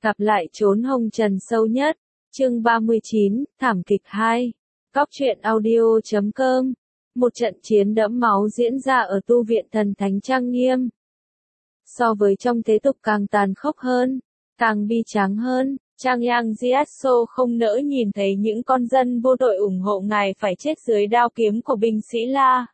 Gặp lại chốn hồng trần sâu nhất. Chương 39, thảm kịch 2. Cóc truyện audio.com. Một trận chiến đẫm máu diễn ra ở tu viện thần thánh trang nghiêm. So với trong thế tục càng tàn khốc hơn, càng bi tráng hơn, Trang Yang Jiatso không nỡ nhìn thấy những con dân vô tội ủng hộ ngài phải chết dưới đao kiếm của binh sĩ La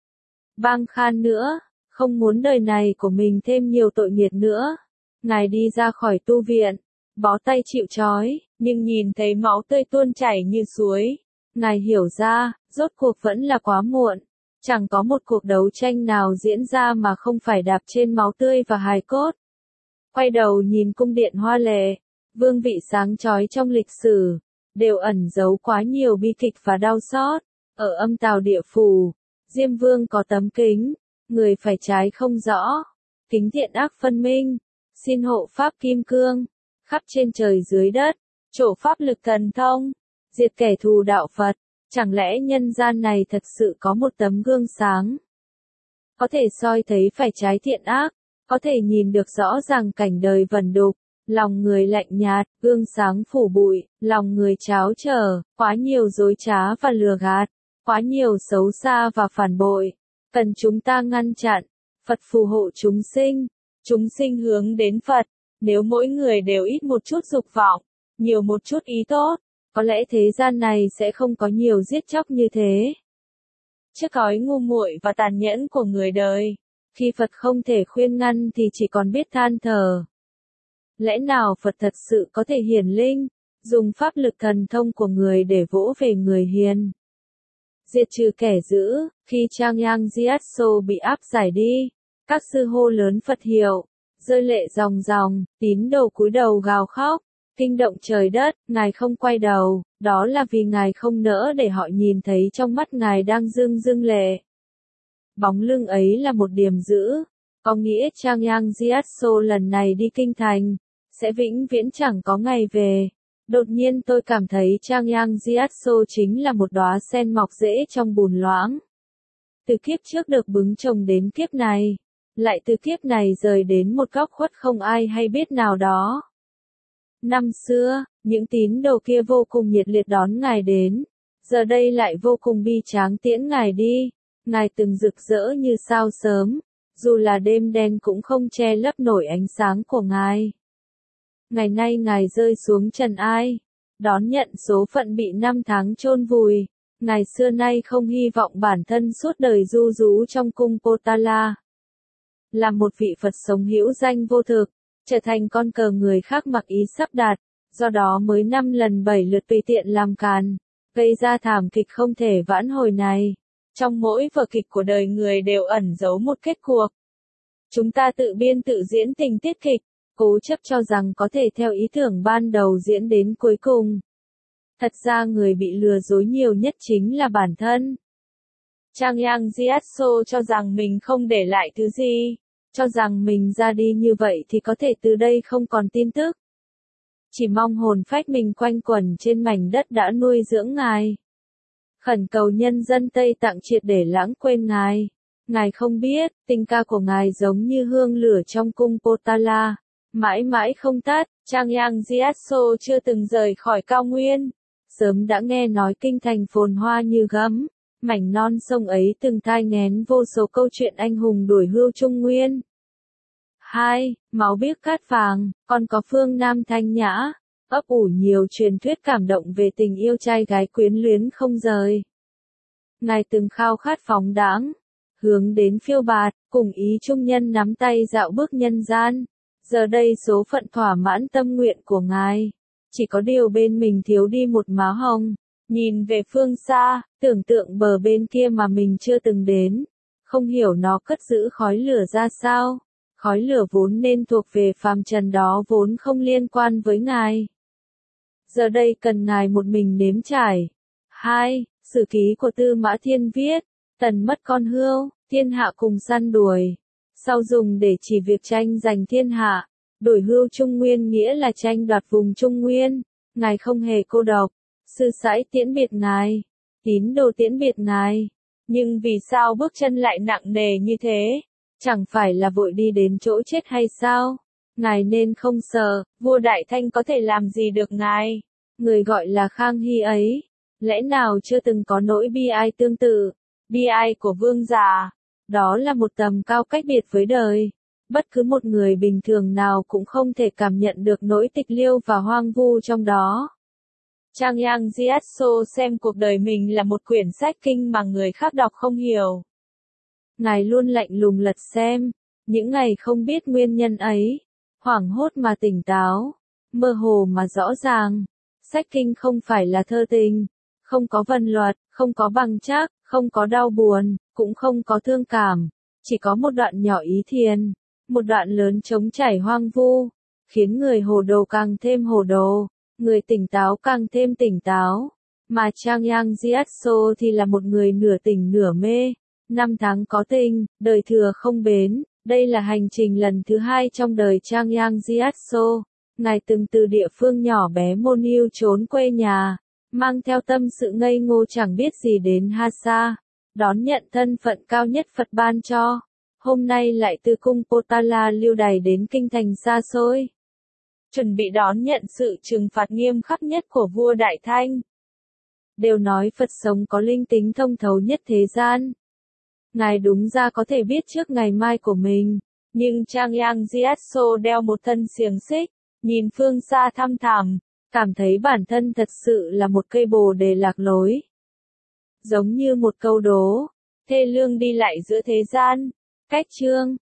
Bang Khan nữa, không muốn đời này của mình thêm nhiều tội nghiệp nữa. Ngài đi ra khỏi tu viện, bó tay chịu trói, nhưng nhìn thấy máu tươi tuôn chảy như suối. Ngài hiểu ra, rốt cuộc vẫn là quá muộn. Chẳng có một cuộc đấu tranh nào diễn ra mà không phải đạp trên máu tươi và hài cốt. Quay đầu nhìn cung điện hoa lệ, vương vị sáng chói trong lịch sử, đều ẩn giấu quá nhiều bi kịch và đau xót. Ở âm tào địa phủ, Diêm Vương có tấm kính, người phải trái không rõ. Kính thiện ác phân minh, xin hộ pháp kim cương, khắp trên trời dưới đất, trổ pháp lực thần thông, diệt kẻ thù đạo Phật. Chẳng lẽ nhân gian này thật sự có một tấm gương sáng? Có thể soi thấy phải trái thiện ác, có thể nhìn được rõ ràng cảnh đời vẩn đục, lòng người lạnh nhạt, gương sáng phủ bụi, lòng người tráo trở, quá nhiều dối trá và lừa gạt, quá nhiều xấu xa và phản bội. Cần chúng ta ngăn chặn, Phật phù hộ chúng sinh hướng đến Phật. Nếu mỗi người đều ít một chút dục vọng, nhiều một chút ý tốt, có lẽ thế gian này sẽ không có nhiều giết chóc như thế. Trước cõi ngu muội và tàn nhẫn của người đời, khi Phật không thể khuyên ngăn thì chỉ còn biết than thở. Lẽ nào Phật thật sự có thể hiển linh, dùng pháp lực thần thông của người để vỗ về người hiền, diệt trừ kẻ dữ? Khi Trang Yang Jiatso bị áp giải đi, các sư hô lớn Phật hiệu, rơi lệ ròng ròng, tín đồ cúi đầu gào khóc, kinh động trời đất. Ngài không quay đầu, đó là vì Ngài không nỡ để họ nhìn thấy trong mắt Ngài đang rưng rưng lệ. Bóng lưng ấy là một điểm dữ, có nghĩa Trang Yang Jiatso lần này đi kinh thành, sẽ vĩnh viễn chẳng có ngày về. Đột nhiên tôi cảm thấy Trang Yang Jiatso chính là một đóa sen mọc rễ trong bùn loãng. Từ kiếp trước được bứng trồng đến kiếp này, lại từ kiếp này rời đến một góc khuất không ai hay biết nào đó. Năm xưa, những tín đồ kia vô cùng nhiệt liệt đón Ngài đến, giờ đây lại vô cùng bi tráng tiễn Ngài đi. Ngài từng rực rỡ như sao sớm, dù là đêm đen cũng không che lấp nổi ánh sáng của Ngài. Ngày nay Ngài rơi xuống trần ai, đón nhận số phận bị năm tháng chôn vùi. Ngài xưa nay không hy vọng bản thân suốt đời ru rú trong cung Potala, là một vị Phật sống hữu danh vô thực, trở thành con cờ người khác mặc ý sắp đặt, do đó mới 5 lần 7 lượt tùy tiện làm càn, gây ra thảm kịch không thể vãn hồi này. Trong mỗi vở kịch của đời người đều ẩn giấu một kết cuộc. Chúng ta tự biên tự diễn tình tiết kịch, cố chấp cho rằng có thể theo ý tưởng ban đầu diễn đến cuối cùng. Thật ra người bị lừa dối nhiều nhất chính là bản thân. Trang Yang Jiatso cho rằng mình không để lại thứ gì, cho rằng mình ra đi như vậy thì có thể từ đây không còn tin tức. Chỉ mong hồn phách mình quanh quẩn trên mảnh đất đã nuôi dưỡng Ngài. Khẩn cầu nhân dân Tây Tạng triệt để lãng quên Ngài. Ngài không biết, tình ca của Ngài giống như hương lửa trong cung Potala, mãi mãi không tắt. Trang Yang Jiatso chưa từng rời khỏi cao nguyên, sớm đã nghe nói kinh thành phồn hoa như gấm, mảnh non sông ấy từng thai nghén vô số câu chuyện anh hùng đuổi hưu Trung Nguyên. 2. Máu biếc cát vàng, còn có phương Nam thanh nhã, ấp ủ nhiều truyền thuyết cảm động về tình yêu trai gái quyến luyến không rời. Ngài từng khao khát phóng đãng, hướng đến phiêu bạt, cùng ý trung nhân nắm tay dạo bước nhân gian. Giờ đây số phận thỏa mãn tâm nguyện của Ngài, chỉ có điều bên mình thiếu đi một má hồng. Nhìn về phương xa, tưởng tượng bờ bên kia mà mình chưa từng đến, không hiểu nó cất giữ khói lửa ra sao. Khói lửa vốn nên thuộc về phàm trần đó vốn không liên quan với Ngài. Giờ đây cần Ngài một mình nếm trải. 2. Sử ký của Tư Mã Thiên viết, tần mất con hươu, thiên hạ cùng săn đuổi. Sau dùng để chỉ việc tranh giành thiên hạ, đổi hươu Trung Nguyên nghĩa là tranh đoạt vùng Trung Nguyên. Ngài không hề cô độc. Sư sãi tiễn biệt Ngài, tín đồ tiễn biệt Ngài. Nhưng vì sao bước chân lại nặng nề như thế? Chẳng phải là vội đi đến chỗ chết hay sao? Ngài nên không sợ, vua Đại Thanh có thể làm gì được ngài. Người gọi là Khang Hy ấy, lẽ nào chưa từng có nỗi bi ai tương tự, bi ai của vương giả. Đó là một tầm cao cách biệt với đời. Bất cứ một người bình thường nào cũng không thể cảm nhận được nỗi tịch liêu và hoang vu trong đó. Trang Yang Jiatso xem cuộc đời mình là một quyển sách kinh mà người khác đọc không hiểu. Ngài luôn lạnh lùng lật xem, những ngày không biết nguyên nhân ấy, hoảng hốt mà tỉnh táo, mơ hồ mà rõ ràng. Sách kinh không phải là thơ tình, không có vần luật, không có bằng trắc, không có đau buồn, cũng không có thương cảm, chỉ có một đoạn nhỏ ý thiền, một đoạn lớn trống trải hoang vu, khiến người hồ đồ càng thêm hồ đồ, người tỉnh táo càng thêm tỉnh táo. Mà Trang Yang Jiatso thì là một người nửa tỉnh nửa mê, năm tháng có tình, đời thừa không bến. Đây là hành trình lần thứ 2 trong đời Trang Yang Jiatso. Ngài từng từ địa phương nhỏ bé Monil trốn quê nhà, mang theo tâm sự ngây ngô chẳng biết gì đến Hasa, đón nhận thân phận cao nhất Phật ban cho. Hôm nay lại từ cung Potala lưu đày đến kinh thành xa xôi, chuẩn bị đón nhận sự trừng phạt nghiêm khắc nhất của vua Đại Thanh. Đều nói Phật sống có linh tính thông thấu nhất thế gian. Ngài đúng ra có thể biết trước ngày mai của mình, nhưng Trang Yang Jiatso đeo một thân xiềng xích, nhìn phương xa thăm thẳm, cảm thấy bản thân thật sự là một cây bồ đề lạc lối. Giống như một câu đố, thê lương đi lại giữa thế gian. Cách chương